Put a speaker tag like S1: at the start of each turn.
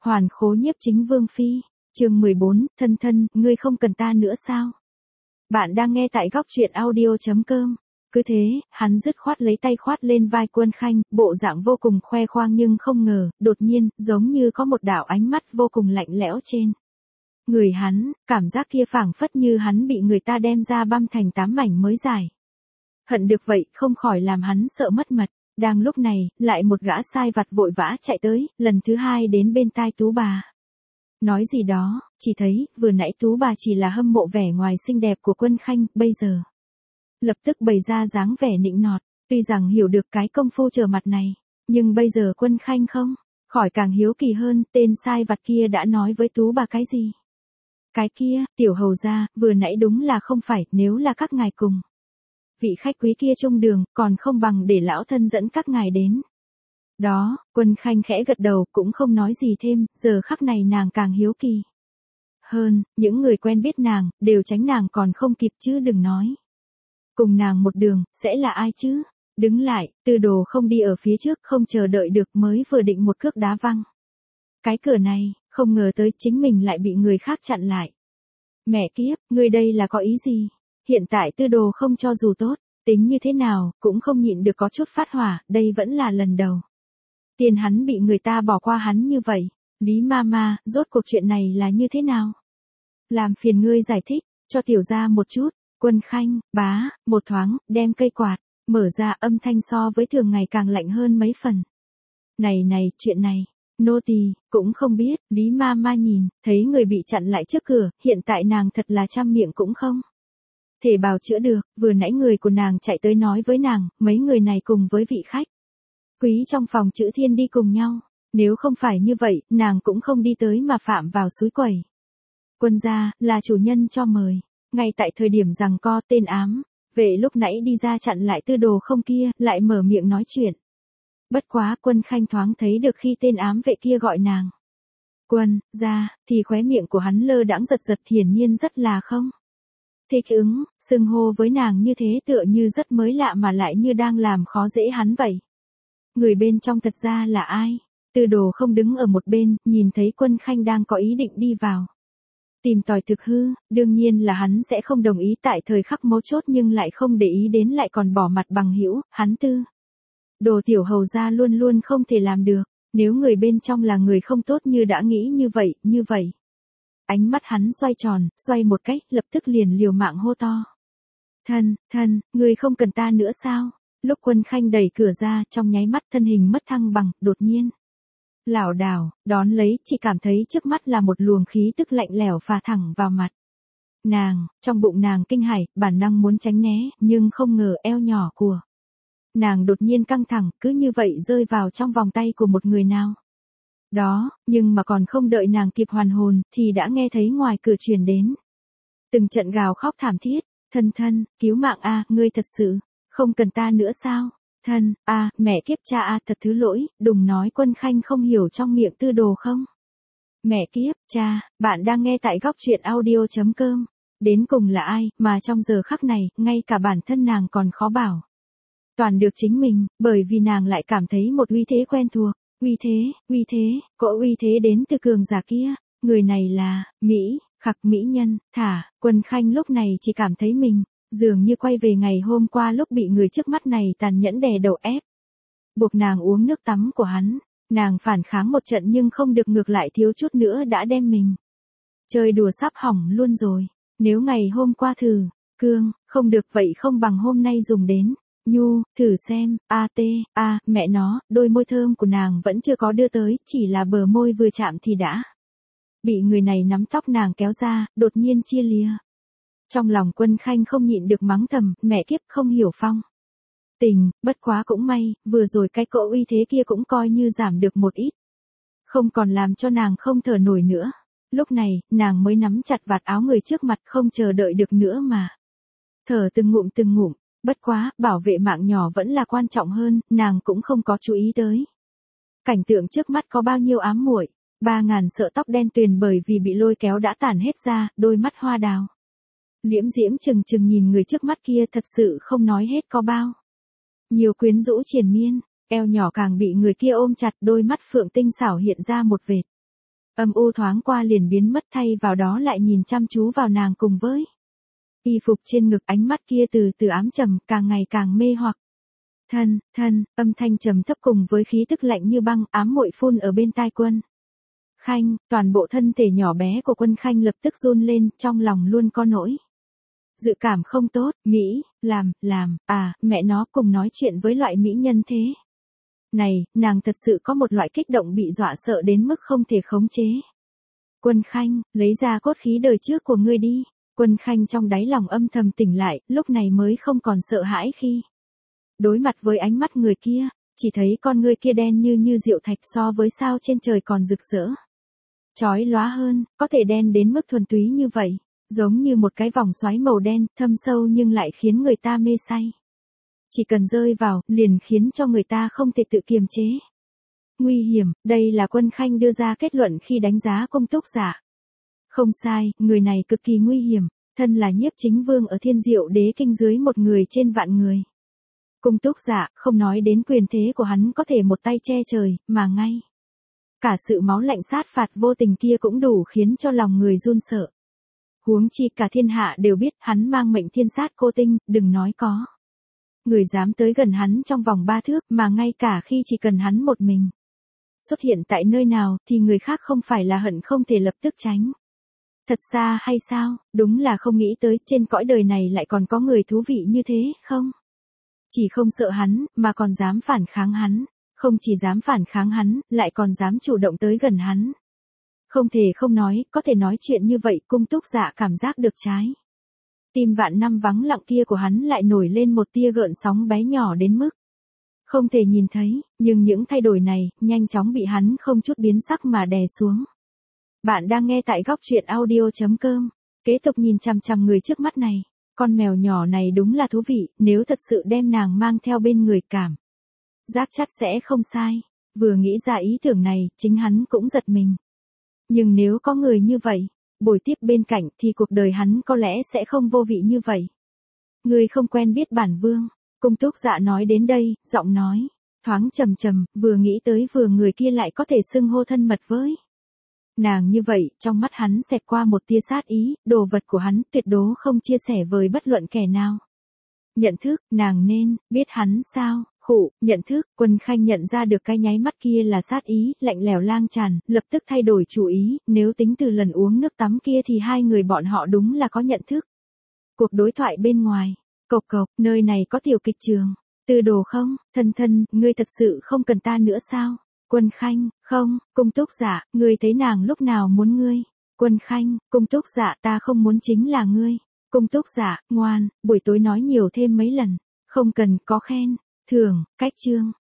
S1: Hoàn khố nhiếp chính vương phi, chương 14, thân thân, ngươi không cần ta nữa sao? Bạn đang nghe tại góc truyện audio.com. Cứ thế, hắn dứt khoát lấy tay khoát lên vai Quân Khanh, bộ dạng vô cùng khoe khoang nhưng không ngờ, đột nhiên, giống như có một đạo ánh mắt vô cùng lạnh lẽo trên người hắn, cảm giác kia phảng phất như hắn bị người ta đem ra băm thành 8 mảnh mới giải. Hận được vậy, không khỏi làm hắn sợ mất mật. Đang lúc này, lại một gã sai vặt vội vã chạy tới, lần thứ hai đến bên tai Tú bà. Nói gì đó, chỉ thấy, vừa nãy Tú bà chỉ là hâm mộ vẻ ngoài xinh đẹp của Quân Khanh, bây giờ lập tức bày ra dáng vẻ nịnh nọt, tuy rằng hiểu được cái công phu trở mặt này, nhưng bây giờ Quân Khanh không, khỏi càng hiếu kỳ hơn, tên sai vặt kia đã nói với Tú bà cái gì? Cái kia, tiểu hầu gia, vừa nãy đúng là không phải, nếu là các ngài cùng vị khách quý kia chung đường, còn không bằng để lão thân dẫn các ngài đến. Đó, Quân Khanh khẽ gật đầu, cũng không nói gì thêm, giờ khắc này nàng càng hiếu kỳ hơn, những người quen biết nàng, đều tránh nàng còn không kịp chứ đừng nói. Cùng nàng một đường, sẽ là ai chứ? Đứng lại, Tư Đồ không đi ở phía trước, không chờ đợi được mới vừa định một cước đá văng cái cửa này, không ngờ tới chính mình lại bị người khác chặn lại. Mẹ kiếp, ngươi đây là có ý gì? Hiện tại Tư Đồ không cho dù tốt, tính như thế nào, cũng không nhịn được có chút phát hỏa, đây vẫn là lần đầu tiên hắn bị người ta bỏ qua hắn như vậy. Lý Mama, rốt cuộc chuyện này là như thế nào? Làm phiền ngươi giải thích, cho tiểu gia một chút. Quân Khanh, bá, một thoáng, đem cây quạt, mở ra, âm thanh so với thường ngày càng lạnh hơn mấy phần. Này, chuyện này, nô tỳ cũng không biết. Lý Mama nhìn, thấy người bị chặn lại trước cửa, hiện tại nàng thật là trăm miệng cũng không thể bào chữa được, vừa nãy người của nàng chạy tới nói với nàng, mấy người này cùng với vị khách quý trong phòng chữ Thiên đi cùng nhau, nếu không phải như vậy, nàng cũng không đi tới mà phạm vào suối quẩy. Quân gia, là chủ nhân cho mời, ngay tại thời điểm giằng co, tên ám vệ lúc nãy đi ra chặn lại Tư Đồ không kia, lại mở miệng nói chuyện. Bất quá, Quân Khanh thoáng thấy được khi tên ám vệ kia gọi nàng Quân gia, thì khóe miệng của hắn lơ đãng giật giật, hiển nhiên rất là không thích ứng, xưng hô với nàng như thế tựa như rất mới lạ mà lại như đang làm khó dễ hắn vậy. Người bên trong thật ra là ai? Tư Đồ không đứng ở một bên, nhìn thấy Quân Khanh đang có ý định đi vào tìm tòi thực hư, đương nhiên là hắn sẽ không đồng ý tại thời khắc mấu chốt nhưng lại không để ý đến lại còn bỏ mặt bằng hữu, hắn Tư Đồ tiểu hầu gia luôn luôn không thể làm được, nếu người bên trong là người không tốt như đã nghĩ như vậy. Ánh mắt hắn xoay tròn, xoay một cách, lập tức liền liều mạng hô to. Thân, ngươi không cần ta nữa sao? Lúc Quân Khanh đẩy cửa ra, trong nháy mắt thân hình mất thăng bằng, đột nhiên lảo đảo, đón lấy, chỉ cảm thấy trước mắt là một luồng khí tức lạnh lẽo phả thẳng vào mặt. Nàng, trong bụng nàng kinh hãi, bản năng muốn tránh né, nhưng không ngờ eo nhỏ của nàng đột nhiên căng thẳng, cứ như vậy rơi vào trong vòng tay của một người nào đó, nhưng mà còn không đợi nàng kịp hoàn hồn, thì đã nghe thấy ngoài cửa truyền đến từng trận gào khóc thảm thiết. Thân, cứu mạng a, ngươi thật sự không cần ta nữa sao? Thân, mẹ kiếp cha thật thứ lỗi, đừng nói. Quân Khanh không hiểu trong miệng Tư Đồ không? Mẹ kiếp, cha, bạn đang nghe tại góc truyện audio.com. Đến cùng là ai, mà trong giờ khắc này, ngay cả bản thân nàng còn khó bảo toàn được chính mình, bởi vì nàng lại cảm thấy một uy thế quen thuộc. Uy thế, cỗ uy thế đến từ cường giả kia, người này là, mỹ nhân, Quân Khanh lúc này chỉ cảm thấy mình dường như quay về ngày hôm qua lúc bị người trước mắt này tàn nhẫn đè đầu ép. Buộc nàng uống nước tắm của hắn, nàng phản kháng một trận nhưng không được, ngược lại thiếu chút nữa đã đem mình chơi đùa sắp hỏng luôn rồi. Nếu ngày hôm qua thử, cương, không được vậy không bằng hôm nay dùng đến nhu, thử xem, mẹ nó, đôi môi thơm của nàng vẫn chưa có đưa tới, chỉ là bờ môi vừa chạm thì đã bị người này nắm tóc nàng kéo ra, đột nhiên chia lìa. Trong lòng Quân Khanh không nhịn được mắng thầm, mẹ kiếp không hiểu phong tình, bất quá cũng may, vừa rồi cái cỗ uy thế kia cũng coi như giảm được một ít. Không còn làm cho nàng không thở nổi nữa. Lúc này, nàng mới nắm chặt vạt áo người trước mặt, không chờ đợi được nữa mà thở từng ngụm. Bất quá, bảo vệ mạng nhỏ vẫn là quan trọng hơn, nàng cũng không có chú ý tới cảnh tượng trước mắt có bao nhiêu ám muội. 3.000 sợi tóc đen tuyền bởi vì bị lôi kéo đã tản hết ra, đôi mắt hoa đào liễm diễm chừng nhìn người trước mắt kia, thật sự không nói hết có bao nhiều quyến rũ triền miên, eo nhỏ càng bị người kia ôm chặt, đôi mắt phượng tinh xảo hiện ra một vệt Âm u thoáng qua liền biến mất, thay vào đó lại nhìn chăm chú vào nàng cùng với y phục trên ngực, ánh mắt kia từ từ ám trầm, càng ngày càng mê hoặc. Thân, âm thanh trầm thấp cùng với khí tức lạnh như băng, ám muội phun ở bên tai Quân Khanh, toàn bộ thân thể nhỏ bé của Quân Khanh lập tức run lên, trong lòng luôn có nỗi dự cảm không tốt. Mỹ, mẹ nó cùng nói chuyện với loại mỹ nhân thế này, nàng thật sự có một loại kích động bị dọa sợ đến mức không thể khống chế. Quân Khanh, lấy ra cốt khí đời trước của ngươi đi. Quân Khanh trong đáy lòng âm thầm tỉnh lại, lúc này mới không còn sợ hãi khi đối mặt với ánh mắt người kia, chỉ thấy con ngươi kia đen như rượu thạch, so với sao trên trời còn rực rỡ chói lóa hơn, có thể đen đến mức thuần túy như vậy, giống như một cái vòng xoáy màu đen, thâm sâu nhưng lại khiến người ta mê say. Chỉ cần rơi vào, liền khiến cho người ta không thể tự kiềm chế. Nguy hiểm, đây là Quân Khanh đưa ra kết luận khi đánh giá Cung Túc Dạ. Không sai, người này cực kỳ nguy hiểm, thân là Nhiếp Chính Vương ở Thiên Diệu Đế Kinh dưới một người trên vạn người. Cung Túc Dạ, không nói đến quyền thế của hắn có thể một tay che trời, mà ngay cả sự máu lạnh sát phạt vô tình kia cũng đủ khiến cho lòng người run sợ. Huống chi cả thiên hạ đều biết hắn mang mệnh thiên sát cô tinh, đừng nói có người dám tới gần hắn trong vòng 3 thước, mà ngay cả khi chỉ cần hắn một mình xuất hiện tại nơi nào thì người khác không phải là hận không thể lập tức tránh. Thật xa hay sao, đúng là không nghĩ tới trên cõi đời này lại còn có người thú vị như thế, không? Chỉ không sợ hắn, mà còn dám phản kháng hắn. Không chỉ dám phản kháng hắn, lại còn dám chủ động tới gần hắn. Không thể không nói, có thể nói chuyện như vậy, Cung Túc Dạ cảm giác được trái tim vạn năm vắng lặng kia của hắn lại nổi lên một tia gợn sóng bé nhỏ đến mức không thể nhìn thấy, nhưng những thay đổi này, nhanh chóng bị hắn không chút biến sắc mà đè xuống. Bạn đang nghe tại góc truyện audio.com. Kế tục nhìn chằm chằm người trước mắt này. Con mèo nhỏ này đúng là thú vị, nếu thật sự đem nàng mang theo bên người cảm giác chắc sẽ không sai. Vừa nghĩ ra ý tưởng này, chính hắn cũng giật mình. Nhưng nếu có người như vậy, bồi tiếp bên cạnh thì cuộc đời hắn có lẽ sẽ không vô vị như vậy. Người không quen biết bản vương. Cung Túc Dạ nói đến đây, giọng nói thoáng trầm trầm, vừa nghĩ tới vừa người kia lại có thể xưng hô thân mật với nàng như vậy, trong mắt hắn xẹt qua một tia sát ý, đồ vật của hắn tuyệt đối không chia sẻ với bất luận kẻ nào. Nhận thức, nàng nên biết hắn sao? Nhận thức. Quân Khanh nhận ra được cái nháy mắt kia là sát ý, lạnh lẽo lang tràn, lập tức thay đổi chủ ý, nếu tính từ lần uống nước tắm kia thì hai người bọn họ đúng là có nhận thức. Cuộc đối thoại bên ngoài, cộc cộc, nơi này có tiểu kịch trường. Tư Đồ không, thân, ngươi thật sự không cần ta nữa sao? Quân Khanh, không. Cung Túc Dạ, ngươi thấy nàng lúc nào muốn ngươi? Quân Khanh, Cung Túc Dạ, ta không muốn chính là ngươi. Cung Túc Dạ, ngoan, buổi tối nói nhiều thêm mấy lần, không cần có khen thưởng. Cách chương